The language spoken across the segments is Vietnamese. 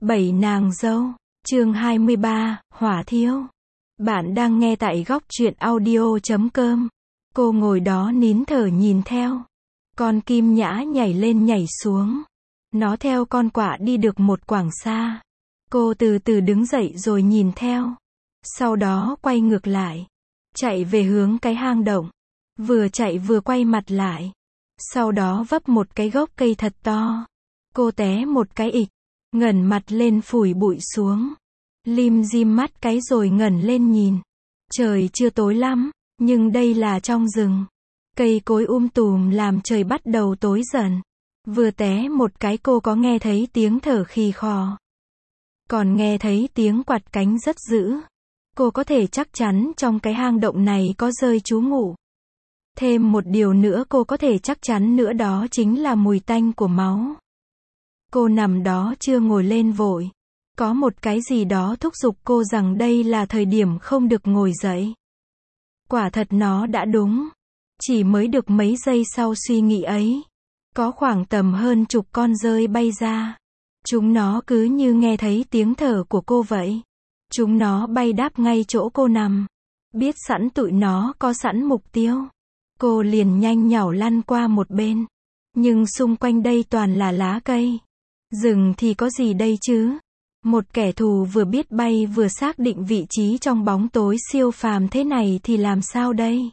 Bảy nàng dâu, chương 23, hỏa thiêu. Bạn đang nghe tại góc truyện audio.com. Cô ngồi đó nín thở nhìn theo. Con Kim Nhã nhảy lên nhảy xuống. Nó theo con quạ đi được một quãng xa. Cô từ từ đứng dậy rồi nhìn theo. Sau đó quay ngược lại. Chạy về hướng cái hang động. Vừa chạy vừa quay mặt lại. Sau đó vấp một cái gốc cây thật to. Cô té một cái ịch. Ngẩng mặt lên phủi bụi xuống. Lim dim mắt cái rồi ngẩng lên nhìn. Trời chưa tối lắm, nhưng đây là trong rừng. Cây cối tùm làm trời bắt đầu tối dần. Vừa té một cái cô có nghe thấy tiếng thở khì khò. Còn nghe thấy tiếng quạt cánh rất dữ. Cô có thể chắc chắn trong cái hang động này có rơi trú ngụ. Thêm một điều nữa cô có thể chắc chắn nữa đó chính là mùi tanh của máu. Cô nằm đó chưa ngồi lên vội. Có một cái gì đó thúc giục cô rằng đây là thời điểm không được ngồi dậy. Quả thật nó đã đúng. Chỉ mới được mấy giây sau suy nghĩ ấy. Có khoảng tầm hơn chục con dơi bay ra. Chúng nó cứ như nghe thấy tiếng thở của cô vậy. Chúng nó bay đáp ngay chỗ cô nằm. Biết sẵn tụi nó có sẵn mục tiêu. Cô liền nhanh nhảu lăn qua một bên. Nhưng xung quanh đây toàn là lá cây. Rừng thì có gì đây chứ? Một kẻ thù vừa biết bay vừa xác định vị trí trong bóng tối siêu phàm thế này thì làm sao đây?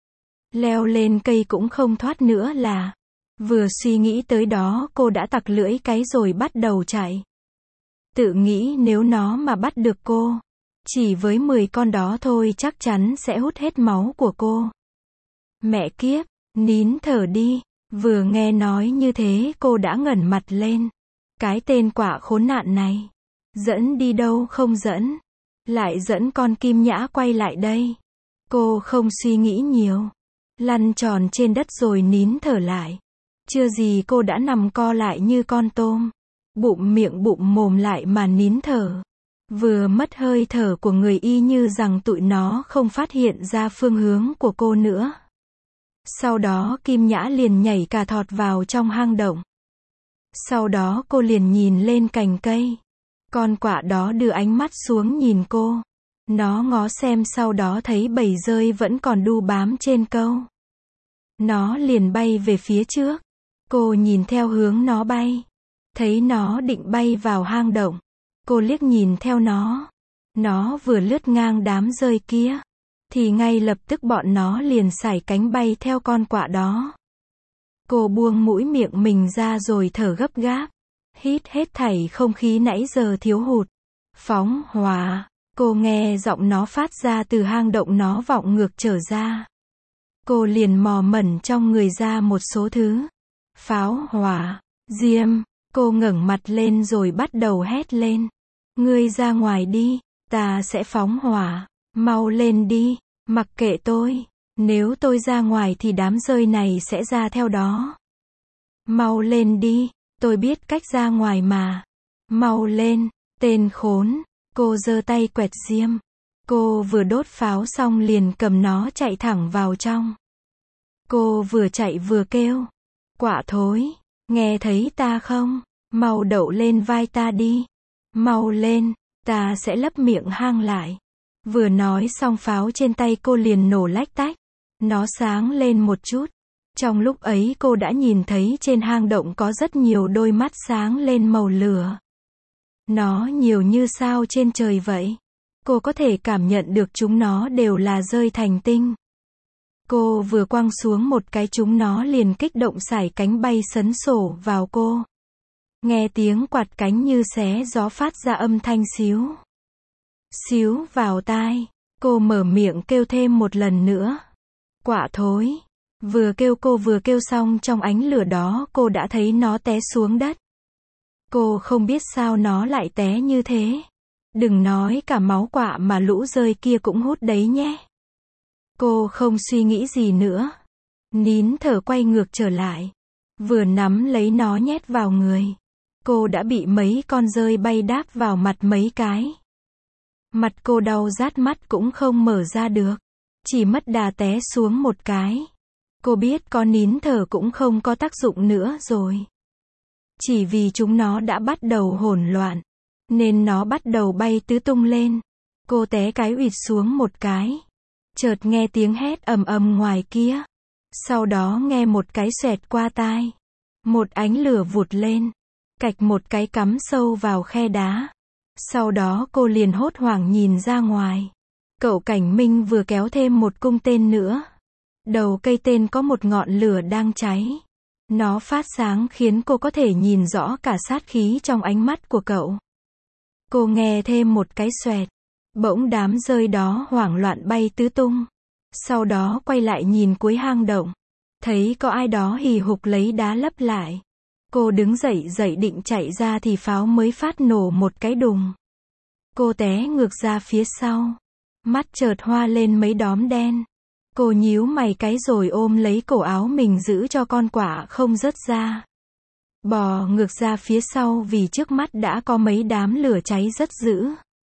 Leo lên cây cũng không thoát nữa là. Vừa suy nghĩ tới đó cô đã tặc lưỡi cái rồi bắt đầu chạy. Tự nghĩ nếu nó mà bắt được cô, chỉ với 10 con đó thôi chắc chắn sẽ hút hết máu của cô. Mẹ kiếp, nín thở đi. Vừa nghe nói như thế cô đã ngẩng mặt lên. Cái tên quạ khốn nạn này. Dẫn đi đâu không dẫn. Lại dẫn con Kim Nhã quay lại đây. Cô không suy nghĩ nhiều. Lăn tròn trên đất rồi nín thở lại. Chưa gì cô đã nằm co lại như con tôm. Bụm miệng bụm mồm lại mà nín thở. Vừa mất hơi thở của người y như rằng tụi nó không phát hiện ra phương hướng của cô nữa. Sau đó Kim Nhã liền nhảy cà thọt vào trong hang động. Sau đó cô liền nhìn lên cành cây. Con quạ đó đưa ánh mắt xuống nhìn cô. Nó ngó xem sau đó thấy bầy dơi vẫn còn đu bám trên câu. Nó liền bay về phía trước. Cô nhìn theo hướng nó bay. Thấy nó định bay vào hang động. Cô liếc nhìn theo nó. Nó vừa lướt ngang đám dơi kia. Thì ngay lập tức bọn nó liền sải cánh bay theo con quạ đó. Cô buông mũi miệng mình ra rồi thở gấp gáp. Hít hết thảy không khí nãy giờ thiếu hụt. Phóng hỏa. Cô nghe giọng nó phát ra từ hang động nó vọng ngược trở ra. Cô liền mò mẩn trong người ra một số thứ. Pháo hỏa. Diêm. Cô ngẩng mặt lên rồi bắt đầu hét lên. Ngươi ra ngoài đi. Ta sẽ phóng hỏa. Mau lên đi. Mặc kệ tôi. Nếu tôi ra ngoài thì đám dơi này sẽ ra theo đó. Mau lên đi. Tôi biết cách ra ngoài mà. Mau lên. Tên khốn. Cô giơ tay quẹt diêm. Cô vừa đốt pháo xong liền cầm nó chạy thẳng vào trong. Cô vừa chạy vừa kêu. Quạ thối. Nghe thấy ta không? Mau đậu lên vai ta đi. Mau lên. Ta sẽ lấp miệng hang lại. Vừa nói xong pháo trên tay cô liền nổ lách tách. Nó sáng lên một chút. Trong lúc ấy cô đã nhìn thấy trên hang động có rất nhiều đôi mắt sáng lên màu lửa. Nó nhiều như sao trên trời vậy. Cô có thể cảm nhận được chúng nó đều là rơi thành tinh. Cô vừa quăng xuống một cái chúng nó liền kích động sải cánh bay sấn sổ vào cô. Nghe tiếng quạt cánh như xé gió phát ra âm thanh xíu. Xíu vào tai. Cô mở miệng kêu thêm một lần nữa. Quạ thối. Vừa kêu cô vừa kêu xong trong ánh lửa đó cô đã thấy nó té xuống đất. Cô không biết sao nó lại té như thế. Đừng nói cả máu quạ mà lũ rơi kia cũng hút đấy nhé. Cô không suy nghĩ gì nữa. Nín thở quay ngược trở lại. Vừa nắm lấy nó nhét vào người. Cô đã bị mấy con dơi bay đáp vào mặt mấy cái. Mặt cô đau rát mắt cũng không mở ra được. Chỉ mất đà té xuống một cái. Cô biết có nín thở cũng không có tác dụng nữa rồi. Chỉ vì chúng nó đã bắt đầu hỗn loạn. nên nó bắt đầu bay tứ tung lên. Cô té cái ụịt xuống một cái. Chợt nghe tiếng hét ầm ầm ngoài kia. Sau đó nghe một cái xoẹt qua tai. Một ánh lửa vụt lên. Cạch một cái cắm sâu vào khe đá. Sau đó cô liền hốt hoảng nhìn ra ngoài. Cậu Cảnh Minh vừa kéo thêm một cung tên nữa. Đầu cây tên có một ngọn lửa đang cháy. Nó phát sáng khiến cô có thể nhìn rõ cả sát khí trong ánh mắt của cậu. Cô nghe thêm một cái xoẹt. Bỗng đám dơi đó hoảng loạn bay tứ tung. Sau đó quay lại nhìn cuối hang động. Thấy có ai đó hì hục lấy đá lấp lại. Cô đứng dậy định chạy ra thì pháo mới phát nổ một cái đùng. Cô té ngược ra phía sau. Mắt chợt hoa lên mấy đóm đen. Cô nhíu mày cái rồi ôm lấy cổ áo mình giữ cho con quạ không rớt ra. Bò ngược ra phía sau vì trước mắt đã có mấy đám lửa cháy rất dữ.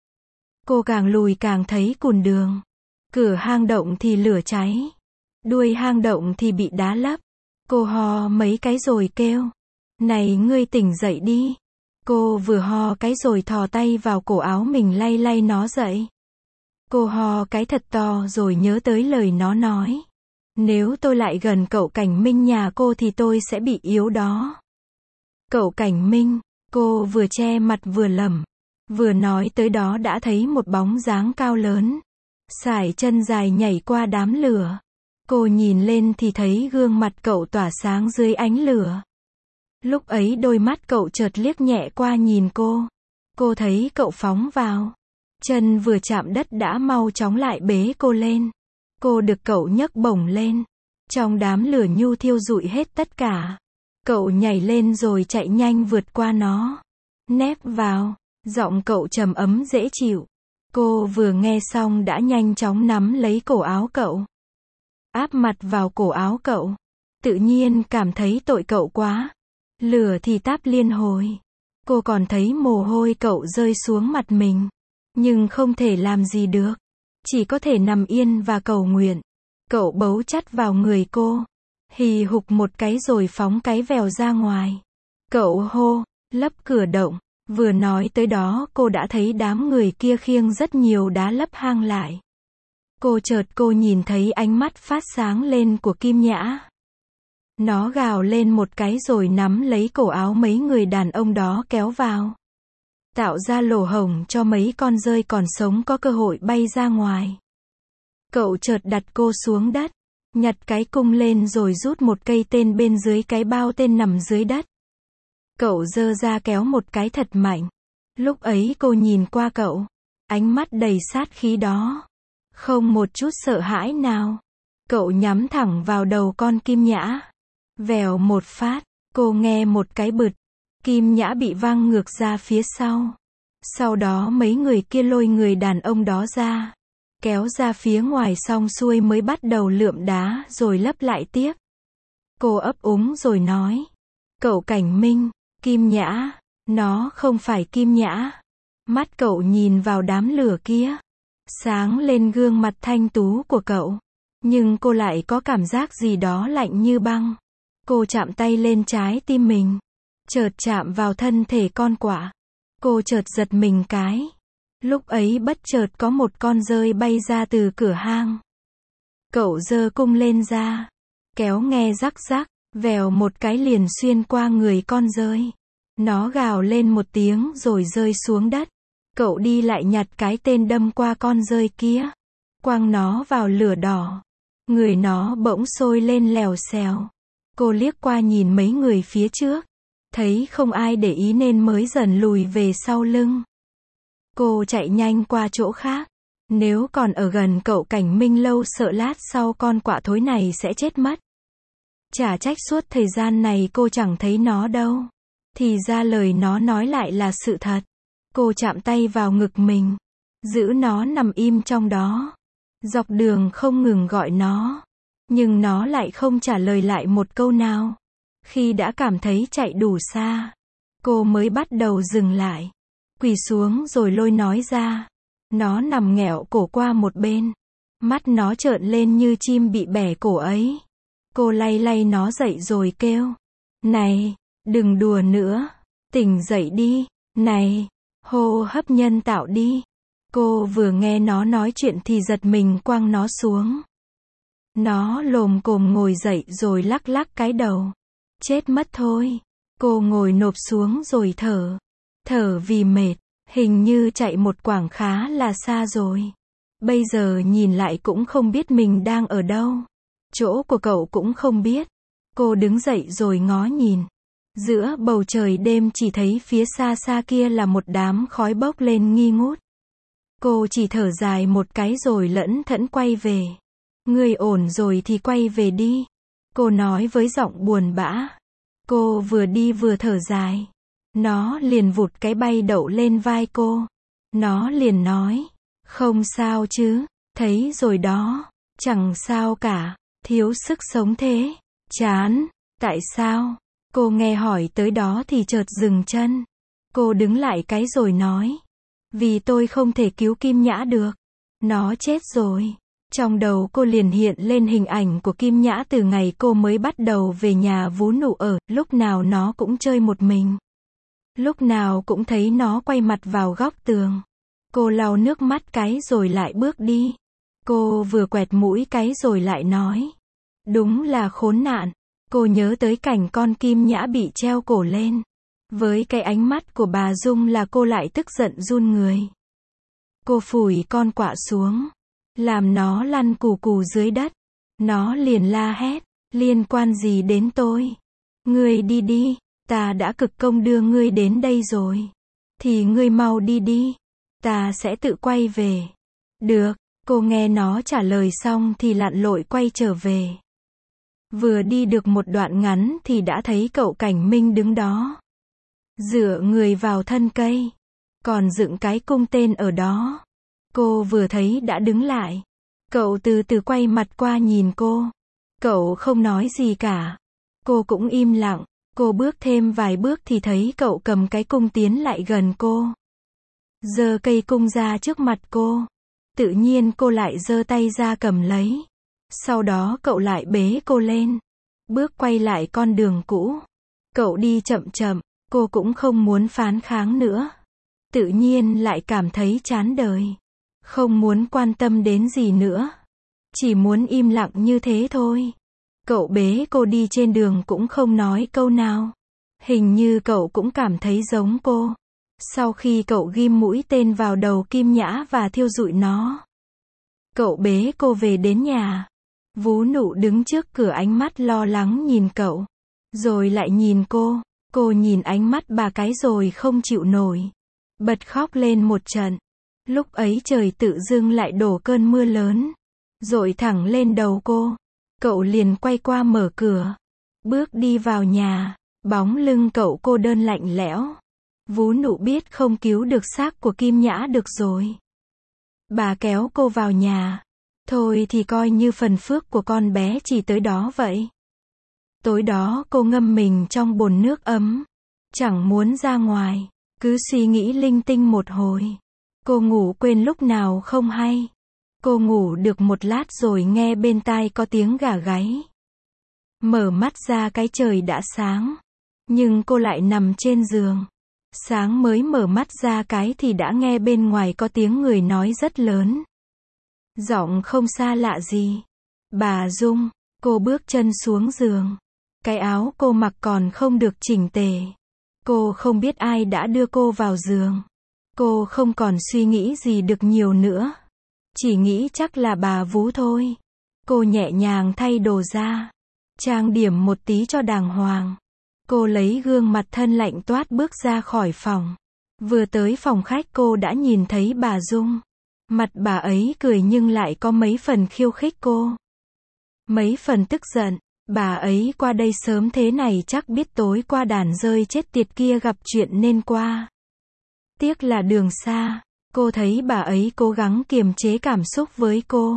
Cô càng lùi càng thấy cùn đường. Cửa hang động thì lửa cháy. Đuôi hang động thì bị đá lấp. Cô ho mấy cái rồi kêu. Này ngươi tỉnh dậy đi. Cô vừa ho cái rồi thò tay vào cổ áo mình lay lay nó dậy. Cô ho cái thật to rồi nhớ tới lời nó nói. Nếu tôi lại gần cậu Cảnh Minh nhà cô thì tôi sẽ bị yếu đó. Cậu Cảnh Minh, cô vừa che mặt vừa lẩm. Vừa nói tới đó đã thấy một bóng dáng cao lớn. Sải chân dài nhảy qua đám lửa. Cô nhìn lên thì thấy gương mặt cậu tỏa sáng dưới ánh lửa. Lúc ấy đôi mắt cậu chợt liếc nhẹ qua nhìn cô. Cô thấy cậu phóng vào. Chân vừa chạm đất đã mau chóng lại bế cô lên. Cô được cậu nhấc bổng lên. Trong đám lửa nhu thiêu rụi hết tất cả. Cậu nhảy lên rồi chạy nhanh vượt qua nó. Nép vào. Giọng cậu trầm ấm dễ chịu. Cô vừa nghe xong đã nhanh chóng nắm lấy cổ áo cậu. Áp mặt vào cổ áo cậu. Tự nhiên cảm thấy tội cậu quá. Lửa thì táp liên hồi. Cô còn thấy mồ hôi cậu rơi xuống mặt mình. Nhưng không thể làm gì được. Chỉ có thể nằm yên và cầu nguyện. Cậu bấu chặt vào người cô. Hì hục một cái rồi phóng cái vèo ra ngoài. Cậu hô, lấp cửa động. Vừa nói tới đó cô đã thấy đám người kia khiêng rất nhiều đá lấp hang lại. Cô nhìn thấy ánh mắt phát sáng lên của Kim Nhã. Nó gào lên một cái rồi nắm lấy cổ áo mấy người đàn ông đó kéo vào. Tạo ra lỗ hổng cho mấy con dơi còn sống có cơ hội bay ra ngoài. Cậu chợt đặt cô xuống đất. Nhặt cái cung lên rồi rút một cây tên bên dưới cái bao tên nằm dưới đất. Cậu giơ ra kéo một cái thật mạnh. Lúc ấy cô nhìn qua cậu. Ánh mắt đầy sát khí đó. Không một chút sợ hãi nào. Cậu nhắm thẳng vào đầu con Kim Nhã. Vèo một phát, cô nghe một cái bực. Kim Nhã bị văng ngược ra phía sau. Sau đó mấy người kia lôi người đàn ông đó ra. Kéo ra phía ngoài xong xuôi mới bắt đầu lượm đá rồi lấp lại tiếp. Cô ấp úng rồi nói. Cậu Cảnh Minh, Kim Nhã, nó không phải Kim Nhã. Mắt cậu nhìn vào đám lửa kia. Sáng lên gương mặt thanh tú của cậu. Nhưng cô lại có cảm giác gì đó lạnh như băng. Cô chạm tay lên trái tim mình. Chợt chạm vào thân thể con quạ. Cô chợt giật mình cái. Lúc ấy bất chợt có một con dơi bay ra từ cửa hang. Cậu giơ cung lên ra. Kéo nghe rắc rắc. Vèo một cái liền xuyên qua người con dơi. Nó gào lên một tiếng rồi rơi xuống đất. Cậu đi lại nhặt cái tên đâm qua con dơi kia. Quăng nó vào lửa đỏ. Người nó bỗng sôi lên lèo xèo. Cô liếc qua nhìn mấy người phía trước. Thấy không ai để ý nên mới dần lùi về sau lưng. Cô chạy nhanh qua chỗ khác. Nếu còn ở gần cậu Cảnh Minh lâu sợ lát sau con quạ thối này sẽ chết mất. Chả trách suốt thời gian này cô chẳng thấy nó đâu. Thì ra lời nó nói lại là sự thật. Cô chạm tay vào ngực mình. Giữ nó nằm im trong đó. Dọc đường không ngừng gọi nó. Nhưng nó lại không trả lời lại một câu nào. Khi đã cảm thấy chạy đủ xa, cô mới bắt đầu dừng lại. Quỳ xuống rồi lôi nói ra. Nó nằm nghẹo cổ qua một bên. Mắt nó trợn lên như chim bị bẻ cổ ấy. Cô lay lay nó dậy rồi kêu. Này, đừng đùa nữa. Tỉnh dậy đi. Này. Hô hấp nhân tạo đi. Cô vừa nghe nó nói chuyện thì giật mình quăng nó xuống. Nó lồm cồm ngồi dậy rồi lắc lắc cái đầu. Chết mất thôi. Cô ngồi nộp xuống rồi thở. Thở vì mệt. Hình như chạy một quãng khá là xa rồi. Bây giờ nhìn lại cũng không biết mình đang ở đâu. Chỗ của cậu cũng không biết. Cô đứng dậy rồi ngó nhìn. Giữa bầu trời đêm chỉ thấy phía xa xa kia là một đám khói bốc lên nghi ngút. Cô chỉ thở dài một cái rồi lẫn thẫn quay về. Ngươi ổn rồi thì quay về đi. Cô nói với giọng buồn bã. Cô vừa đi vừa thở dài. Nó liền vụt cái bay đậu lên vai cô. Nó liền nói. Không sao chứ, thấy rồi đó. Chẳng sao cả, thiếu sức sống thế. Chán, tại sao? Cô nghe hỏi tới đó thì chợt dừng chân. Cô đứng lại cái rồi nói. Vì tôi không thể cứu Kim Nhã được. Nó chết rồi. Trong đầu cô liền hiện lên hình ảnh của Kim Nhã từ ngày cô mới bắt đầu về nhà Vú Nụ ở, lúc nào nó cũng chơi một mình. Lúc nào cũng thấy nó quay mặt vào góc tường. Cô lau nước mắt cái rồi lại bước đi. Cô vừa quẹt mũi cái rồi lại nói. Đúng là khốn nạn. Cô nhớ tới cảnh con Kim Nhã bị treo cổ lên. Với cái ánh mắt của bà Dung là cô lại tức giận run người. Cô phủi con quạ xuống. Làm nó lăn cù cù dưới đất. Nó liền la hét. Liên quan gì đến tôi? Ngươi đi đi. Ta đã cực công đưa ngươi đến đây rồi. Thì ngươi mau đi đi. Ta sẽ tự quay về. Được. Cô nghe nó trả lời xong thì lặn lội quay trở về. Vừa đi được một đoạn ngắn thì đã thấy cậu Cảnh Minh đứng đó. Dựa người vào thân cây. Còn dựng cái cung tên ở đó. Cô vừa thấy đã đứng lại. Cậu từ từ quay mặt qua nhìn cô. Cậu không nói gì cả. Cô cũng im lặng. Cô bước thêm vài bước thì thấy cậu cầm cái cung tiến lại gần cô. Giơ cây cung ra trước mặt cô. Tự nhiên cô lại giơ tay ra cầm lấy. Sau đó cậu lại bế cô lên. Bước quay lại con đường cũ. Cậu đi chậm chậm. Cô cũng không muốn phán kháng nữa. Tự nhiên lại cảm thấy chán đời. Không muốn quan tâm đến gì nữa. Chỉ muốn im lặng như thế thôi. Cậu bế cô đi trên đường cũng không nói câu nào. Hình như cậu cũng cảm thấy giống cô. Sau khi cậu ghim mũi tên vào đầu Kim Nhã và thiêu rụi nó. Cậu bế cô về đến nhà. Vú Nụ đứng trước cửa ánh mắt lo lắng nhìn cậu. Rồi lại nhìn cô. Cô nhìn ánh mắt bà cái rồi không chịu nổi. Bật khóc lên một trận. Lúc ấy trời tự dưng lại đổ cơn mưa lớn. Dội thẳng lên đầu cô. Cậu liền quay qua mở cửa. Bước đi vào nhà. Bóng lưng cậu cô đơn lạnh lẽo. Vú Nụ biết không cứu được xác của Kim Nhã được rồi. Bà kéo cô vào nhà. Thôi thì coi như phần phước của con bé chỉ tới đó vậy. Tối đó cô ngâm mình trong bồn nước ấm. Chẳng muốn ra ngoài. Cứ suy nghĩ linh tinh một hồi. Cô ngủ quên lúc nào không hay. Cô ngủ được một lát rồi nghe bên tai có tiếng gà gáy. Mở mắt ra cái trời đã sáng. Nhưng cô lại nằm trên giường. Sáng mới mở mắt ra cái thì đã nghe bên ngoài có tiếng người nói rất lớn. Giọng không xa lạ gì. Bà Dung. Cô bước chân xuống giường. Cái áo cô mặc còn không được chỉnh tề. Cô không biết ai đã đưa cô vào giường. Cô không còn suy nghĩ gì được nhiều nữa. Chỉ nghĩ chắc là bà Vú thôi. Cô nhẹ nhàng thay đồ ra. Trang điểm một tí cho đàng hoàng. Cô lấy gương mặt thân lạnh toát bước ra khỏi phòng. Vừa tới phòng khách cô đã nhìn thấy bà Dung. Mặt bà ấy cười nhưng lại có mấy phần khiêu khích cô. Mấy phần tức giận. Bà ấy qua đây sớm thế này chắc biết tối qua đàn rơi chết tiệt kia gặp chuyện nên qua. Tiếc là đường xa. Cô thấy bà ấy cố gắng kiềm chế cảm xúc với cô.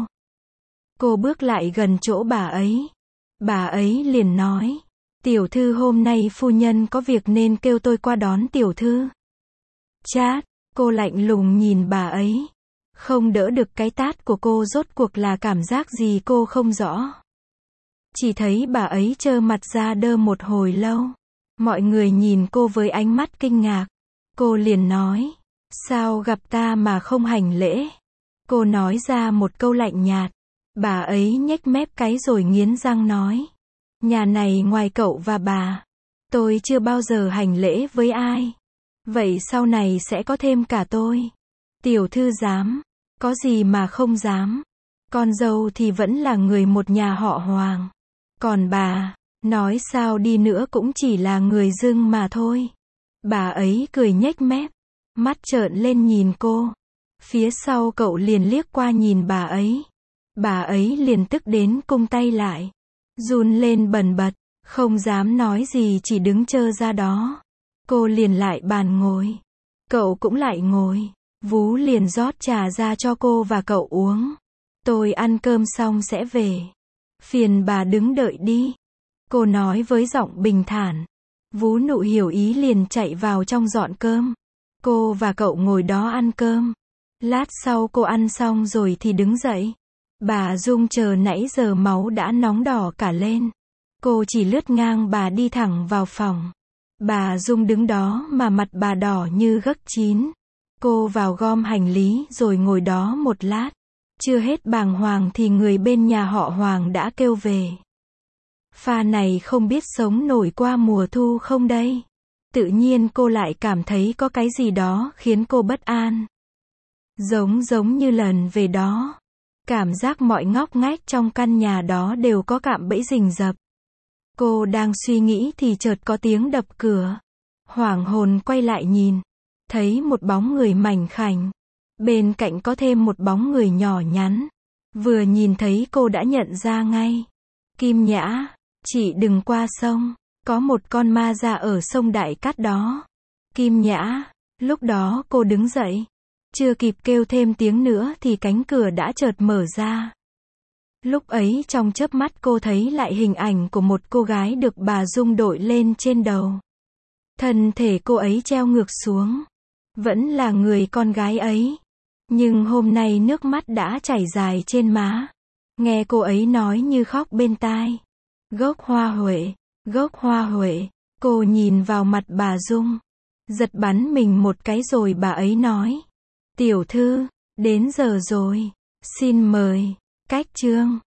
Cô bước lại gần chỗ bà ấy. Bà ấy liền nói. Tiểu thư hôm nay phu nhân có việc nên kêu tôi qua đón tiểu thư. Chát, cô lạnh lùng nhìn bà ấy. Không đỡ được cái tát của cô rốt cuộc là cảm giác gì cô không rõ. Chỉ thấy bà ấy trơ mặt ra đơ một hồi lâu. Mọi người nhìn cô với ánh mắt kinh ngạc. Cô liền nói. Sao gặp ta mà không hành lễ? Cô nói ra một câu lạnh nhạt. Bà ấy nhếch mép cái rồi nghiến răng nói. Nhà này ngoài cậu và bà, tôi chưa bao giờ hành lễ với ai. Vậy sau này sẽ có thêm cả tôi. Tiểu thư dám, có gì mà không dám. Con dâu thì vẫn là người một nhà họ Hoàng. Còn bà, nói sao đi nữa cũng chỉ là người dưng mà thôi. Bà ấy cười nhếch mép, mắt trợn lên nhìn cô. Phía sau cậu liền liếc qua nhìn bà ấy. Bà ấy liền tức đến cung tay lại, run lên bần bật, không dám nói gì chỉ đứng trơ ra đó. Cô liền lại bàn ngồi. Cậu cũng lại ngồi. Vú liền rót trà ra cho cô và cậu uống. Tôi ăn cơm xong sẽ về. Phiền bà đứng đợi đi. Cô nói với giọng bình thản. Vú Nụ hiểu ý liền chạy vào trong dọn cơm. Cô và cậu ngồi đó ăn cơm. Lát sau cô ăn xong rồi thì đứng dậy. Bà Dung chờ nãy giờ máu đã nóng đỏ cả lên. Cô chỉ lướt ngang bà đi thẳng vào phòng. Bà Dung đứng đó mà mặt bà đỏ như gấc chín. Cô vào gom hành lý rồi ngồi đó một lát. Chưa hết bàng hoàng thì người bên nhà họ Hoàng đã kêu về. Pha này không biết sống nổi qua mùa thu không đây? Tự nhiên cô lại cảm thấy có cái gì đó khiến cô bất an. Giống như lần về đó. Cảm giác mọi ngóc ngách trong căn nhà đó đều có cạm bẫy rình rập. Cô đang suy nghĩ thì chợt có tiếng đập cửa. Hoảng hồn quay lại nhìn. Thấy một bóng người mảnh khảnh. Bên cạnh có thêm một bóng người nhỏ nhắn. Vừa nhìn thấy cô đã nhận ra ngay. Kim Nhã, chị đừng qua sông. Có một con ma ra ở sông Đại Cát đó. Kim Nhã, lúc đó cô đứng dậy. Chưa kịp kêu thêm tiếng nữa thì cánh cửa đã chợt mở ra. Lúc ấy trong chớp mắt cô thấy lại hình ảnh của một cô gái được bà Dung đội lên trên đầu. Thân thể cô ấy treo ngược xuống. Vẫn là người con gái ấy. Nhưng hôm nay nước mắt đã chảy dài trên má. Nghe cô ấy nói như khóc bên tai. Gốc hoa huệ, gốc hoa huệ. Cô nhìn vào mặt bà Dung. Giật bắn mình một cái rồi bà ấy nói. Tiểu thư, đến giờ rồi. Xin mời. Cách chương